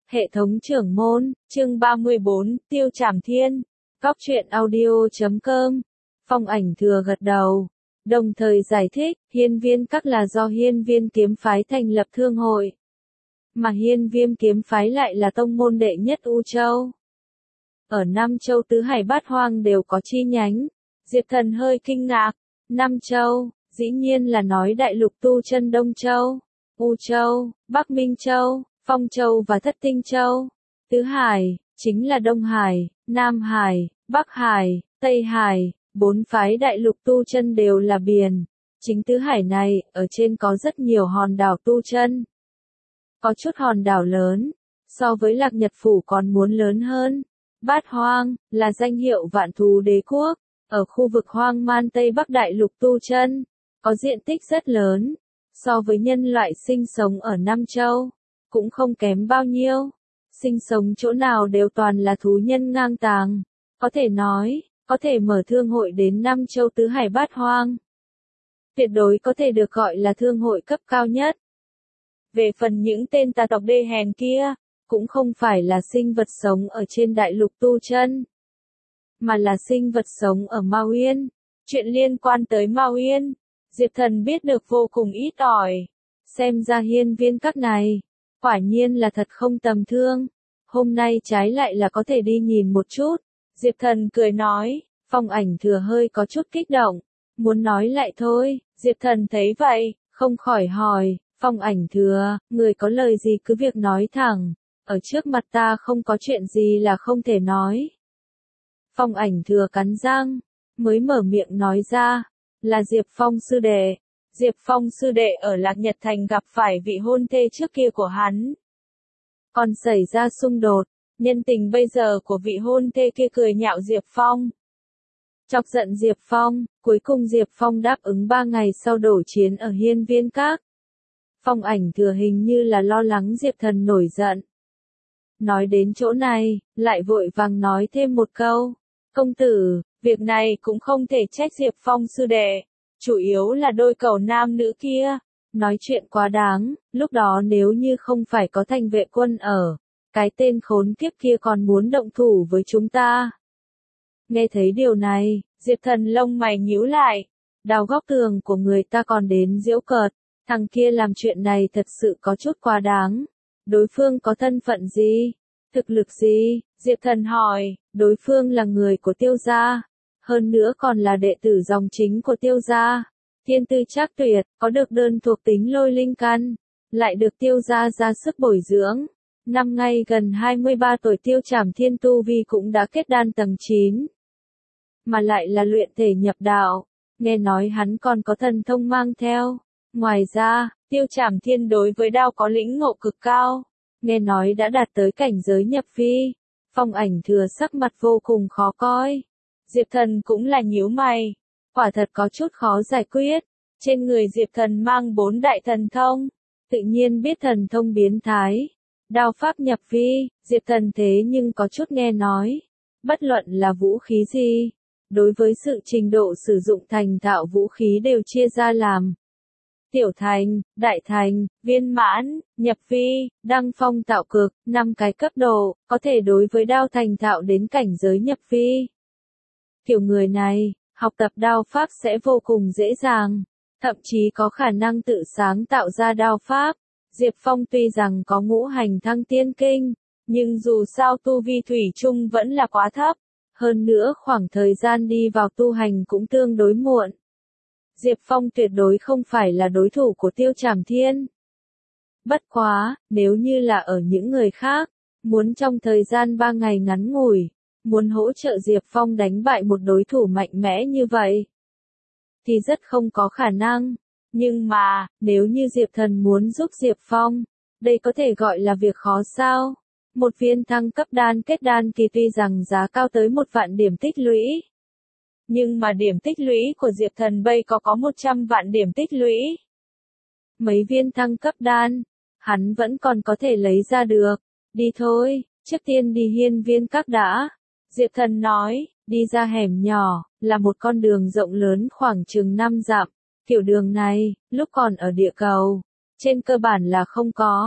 Hệ thống trưởng môn, chương 34, Tiêu Trảm Thiên. Góc truyện audio.com. Phong Ảnh Thừa gật đầu, đồng thời giải thích, Hiên Viên Các là do Hiên Viên kiếm phái thành lập thương hội. Mà Hiên Viên kiếm phái lại là tông môn đệ nhất U Châu. Ở Nam Châu tứ hải bát hoang đều có chi nhánh. Diệp Thần hơi kinh ngạc. Nam Châu, dĩ nhiên là nói đại lục tu chân Đông Châu, U Châu, Bắc Minh Châu, Phong Châu và Thất Tinh Châu. Tứ hải, chính là Đông Hải, Nam Hải, Bắc Hải, Tây Hải, bốn phái đại lục tu chân đều là biển. Chính tứ hải này, ở trên có rất nhiều hòn đảo tu chân. Có chút hòn đảo lớn, so với Lạc Nhật Phủ còn muốn lớn hơn. Bát Hoang, là danh hiệu vạn thú đế quốc, ở khu vực hoang man Tây Bắc đại lục tu chân, có diện tích rất lớn, so với nhân loại sinh sống ở Nam Châu, cũng không kém bao nhiêu. Sinh sống chỗ nào đều toàn là thú nhân ngang tàng, có thể nói, có thể mở thương hội đến Nam Châu tứ hải bát hoang. Tuyệt đối có thể được gọi là thương hội cấp cao nhất. Về phần những tên tà tộc đê hèn kia, cũng không phải là sinh vật sống ở trên đại lục tu chân, mà là sinh vật sống ở Ma Uyên. Chuyện liên quan tới Ma Uyên, Diệp Thần biết được vô cùng ít ỏi. Xem ra Hiên Viên Các này, quả nhiên là thật không tầm thường. Hôm nay trái lại là có thể đi nhìn một chút. Diệp Thần cười nói, Phong Ảnh Thừa hơi có chút kích động, muốn nói lại thôi. Diệp Thần thấy vậy, không khỏi hỏi, Phong Ảnh Thừa, người có lời gì cứ việc nói thẳng, ở trước mặt ta không có chuyện gì là không thể nói. Phong Ảnh Thừa cắn răng, mới mở miệng nói ra, là Diệp Phong sư đệ. Diệp Phong sư đệ ở Lạc Nhật Thành gặp phải vị hôn thê trước kia của hắn. Còn xảy ra xung đột, nhân tình bây giờ của vị hôn thê kia cười nhạo Diệp Phong. Chọc giận Diệp Phong, cuối cùng Diệp Phong đáp ứng 3 ngày sau đổ chiến ở Hiên Viên Các. Phong Ảnh Thừa hình như là lo lắng Diệp Thần nổi giận. Nói đến chỗ này, lại vội vàng nói thêm một câu. Công tử, việc này cũng không thể trách Diệp Phong sư đệ, chủ yếu là đôi cầu nam nữ kia. Nói chuyện quá đáng, lúc đó nếu như không phải có Thành Vệ Quân ở, cái tên khốn kiếp kia còn muốn động thủ với chúng ta. Nghe thấy điều này, Diệp Thần lông mày nhíu lại, đào góc tường của người ta còn đến giễu cợt, thằng kia làm chuyện này thật sự có chút quá đáng. Đối phương có thân phận gì? Thực lực gì? Diệp Thần hỏi, đối phương là người của Tiêu gia, hơn nữa còn là đệ tử dòng chính của Tiêu gia. Thiên tư trác tuyệt, có được đơn thuộc tính lôi linh căn, lại được Tiêu gia ra sức bồi dưỡng. Năm nay gần 23 tuổi Tiêu Trảm Thiên tu vi cũng đã kết đan tầng 9. Mà lại là luyện thể nhập đạo, nghe nói hắn còn có thần thông mang theo. Ngoài ra, Tiêu Trảm Thiên đối với đao có lĩnh ngộ cực cao, nghe nói đã đạt tới cảnh giới nhập phi. Phong Ảnh Thừa sắc mặt vô cùng khó coi. Diệp Thần cũng là nhíu mày, quả thật có chút khó giải quyết. Trên người Diệp Thần mang 4 đại thần thông, tự nhiên biết thần thông biến thái. Đao pháp nhập phi, Diệp Thần thế nhưng có chút nghe nói. Bất luận là vũ khí gì, đối với sự trình độ sử dụng thành thạo vũ khí đều chia ra làm tiểu thành, đại thành, viên mãn, nhập phi, đăng phong tạo cực, 5 cái cấp độ, có thể đối với đao thành thạo đến cảnh giới nhập phi. Kiểu người này, học tập đao pháp sẽ vô cùng dễ dàng, thậm chí có khả năng tự sáng tạo ra đao pháp. Diệp Phong tuy rằng có ngũ hành thăng tiên kinh, nhưng dù sao tu vi thủy chung vẫn là quá thấp, hơn nữa khoảng thời gian đi vào tu hành cũng tương đối muộn. Diệp Phong tuyệt đối không phải là đối thủ của Tiêu Trảm Thiên. Bất quá, nếu như là ở những người khác, muốn trong thời gian 3 ngày ngắn ngủi, muốn hỗ trợ Diệp Phong đánh bại một đối thủ mạnh mẽ như vậy, thì rất không có khả năng. Nhưng mà, nếu như Diệp Thần muốn giúp Diệp Phong, đây có thể gọi là việc khó sao? Một viên thăng cấp đan kết đan kỳ tuy rằng giá cao tới 1 vạn điểm tích lũy, nhưng mà điểm tích lũy của Diệp Thần bây có 100 vạn điểm tích lũy. Mấy viên thăng cấp đan, hắn vẫn còn có thể lấy ra được. Đi thôi, trước tiên đi Hiên Viên Các đã. Diệp Thần nói, đi ra hẻm nhỏ, là một con đường rộng lớn khoảng chừng 5 dặm. Kiểu đường này, lúc còn ở địa cầu, trên cơ bản là không có.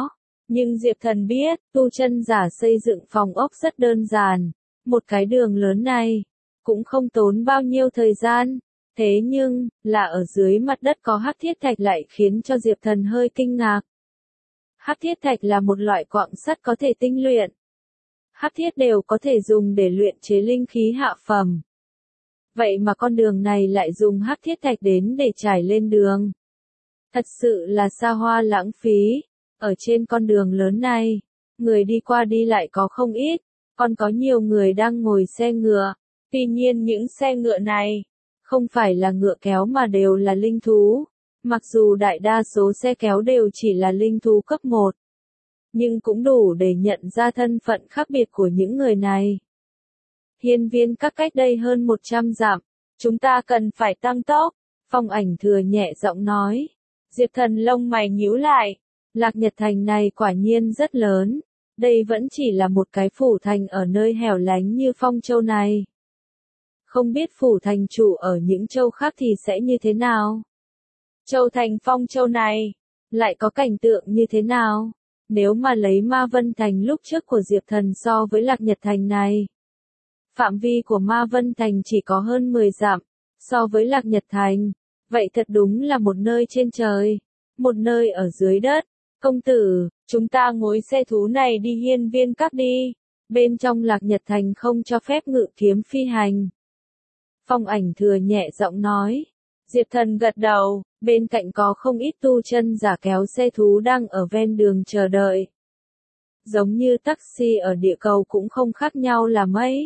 Nhưng Diệp Thần biết, tu chân giả xây dựng phòng ốc rất đơn giản. Một cái đường lớn này, cũng không tốn bao nhiêu thời gian. Thế nhưng, là ở dưới mặt đất có hắc thiết thạch lại khiến cho Diệp Thần hơi kinh ngạc. Hắc thiết thạch là một loại quặng sắt có thể tinh luyện. Hắc thiết đều có thể dùng để luyện chế linh khí hạ phẩm. Vậy mà con đường này lại dùng hắc thiết thạch đến để trải lên đường. Thật sự là xa hoa lãng phí. Ở trên con đường lớn này, người đi qua đi lại có không ít, còn có nhiều người đang ngồi xe ngựa. Tuy nhiên những xe ngựa này, không phải là ngựa kéo mà đều là linh thú. Mặc dù đại đa số xe kéo đều chỉ là linh thú cấp 1, nhưng cũng đủ để nhận ra thân phận khác biệt của những người này. Hiên viên các cách đây hơn 100 dặm, chúng ta cần phải tăng tốc, Phong Ảnh Thừa nhẹ giọng nói. Diệp Thần lông mày nhíu lại, Lạc Nhật Thành này quả nhiên rất lớn, đây vẫn chỉ là một cái phủ thành ở nơi hẻo lánh như Phong Châu này. Không biết phủ thành chủ ở những châu khác thì sẽ như thế nào? Châu thành Phong Châu này, lại có cảnh tượng như thế nào? Nếu mà lấy Ma Vân Thành lúc trước của Diệp Thần so với Lạc Nhật Thành này, phạm vi của Ma Vân Thành chỉ có hơn 10 dặm, so với Lạc Nhật Thành, vậy thật đúng là một nơi trên trời, một nơi ở dưới đất. Công tử, chúng ta ngồi xe thú này đi hiên viên các đi, bên trong Lạc Nhật Thành không cho phép ngự kiếm phi hành. Phong Ảnh Thừa nhẹ giọng nói. Diệp Thần gật đầu, bên cạnh có không ít tu chân giả kéo xe thú đang ở ven đường chờ đợi. Giống như taxi ở địa cầu cũng không khác nhau là mấy.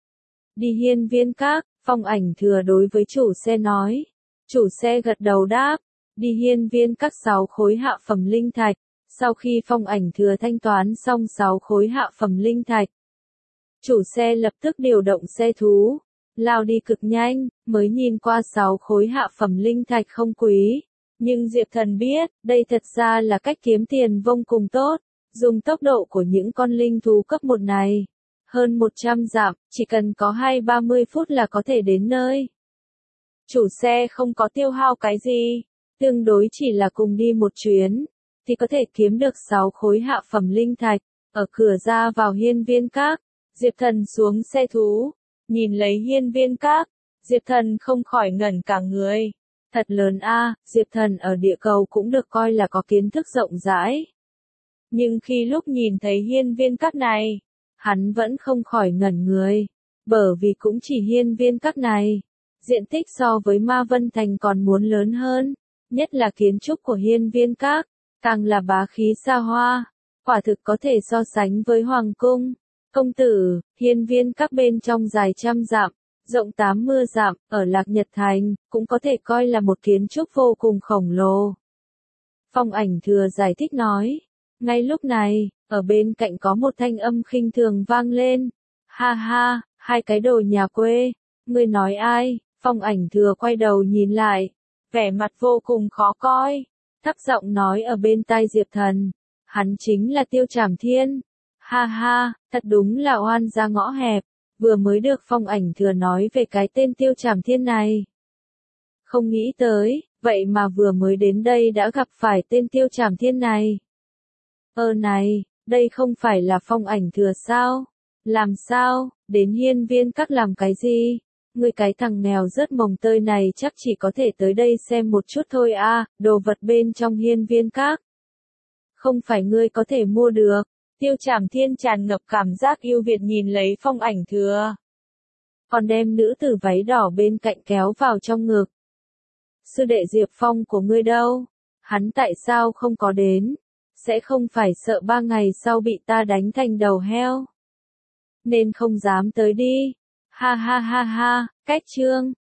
Đi hiên viên các, Phong Ảnh Thừa đối với chủ xe nói. Chủ xe gật đầu đáp, đi hiên viên các 6 khối hạ phẩm linh thạch. Sau khi Phong Ảnh Thừa thanh toán xong 6 khối hạ phẩm linh thạch, chủ xe lập tức điều động xe thú, lao đi cực nhanh, mới nhìn qua 6 khối hạ phẩm linh thạch không quý. Nhưng Diệp Thần biết, đây thật ra là cách kiếm tiền vô cùng tốt, dùng tốc độ của những con linh thú cấp 1 này. Hơn 100 dặm, chỉ cần có 20-30 phút là có thể đến nơi. Chủ xe không có tiêu hao cái gì, tương đối chỉ là cùng đi một chuyến, thì có thể kiếm được 6 khối hạ phẩm linh thạch. Ở cửa ra vào hiên viên các, Diệp Thần xuống xe thú, nhìn lấy hiên viên các, Diệp Thần không khỏi ngẩn cả người. Thật lớn a, Diệp Thần ở địa cầu cũng được coi là có kiến thức rộng rãi. Nhưng khi lúc nhìn thấy hiên viên các này, hắn vẫn không khỏi ngẩn người, bởi vì cũng chỉ hiên viên các này, diện tích so với Ma Vân Thành còn muốn lớn hơn, nhất là kiến trúc của hiên viên các, càng là bá khí xa hoa, quả thực có thể so sánh với hoàng cung. Công tử, hiên viên các bên trong dài trăm dặm, rộng 80 dặm, ở Lạc Nhật Thành, cũng có thể coi là một kiến trúc vô cùng khổng lồ. Phong Ảnh Thừa giải thích nói. Ngay lúc này, ở bên cạnh có một thanh âm khinh thường vang lên. Ha ha, hai cái đồ nhà quê, ngươi nói ai? Phong Ảnh Thừa quay đầu nhìn lại, vẻ mặt vô cùng khó coi, thấp giọng nói ở bên tai Diệp Thần. Hắn chính là Tiêu Trảm Thiên. Ha ha, thật đúng là oan ra ngõ hẹp, vừa mới được Phong Ảnh Thừa nói về cái tên Tiêu Trảm Thiên này. Không nghĩ tới, vậy mà vừa mới đến đây đã gặp phải tên Tiêu Trảm Thiên này. Này, đây không phải là Phong Ảnh Thừa sao? Làm sao, đến hiên viên các làm cái gì? Ngươi cái thằng nghèo rớt mồng tơi này chắc chỉ có thể tới đây xem một chút thôi à, đồ vật bên trong hiên viên các. Không phải ngươi có thể mua được. Tiêu Trảm Thiên tràn ngập cảm giác yêu Việt nhìn lấy Phong Ảnh Thừa. Còn đem nữ tử váy đỏ bên cạnh kéo vào trong ngực. Sư đệ Diệp Phong của ngươi đâu? Hắn tại sao không có đến? Sẽ không phải sợ 3 ngày sau bị ta đánh thành đầu heo? Nên không dám tới đi. Ha ha ha ha, cách chương.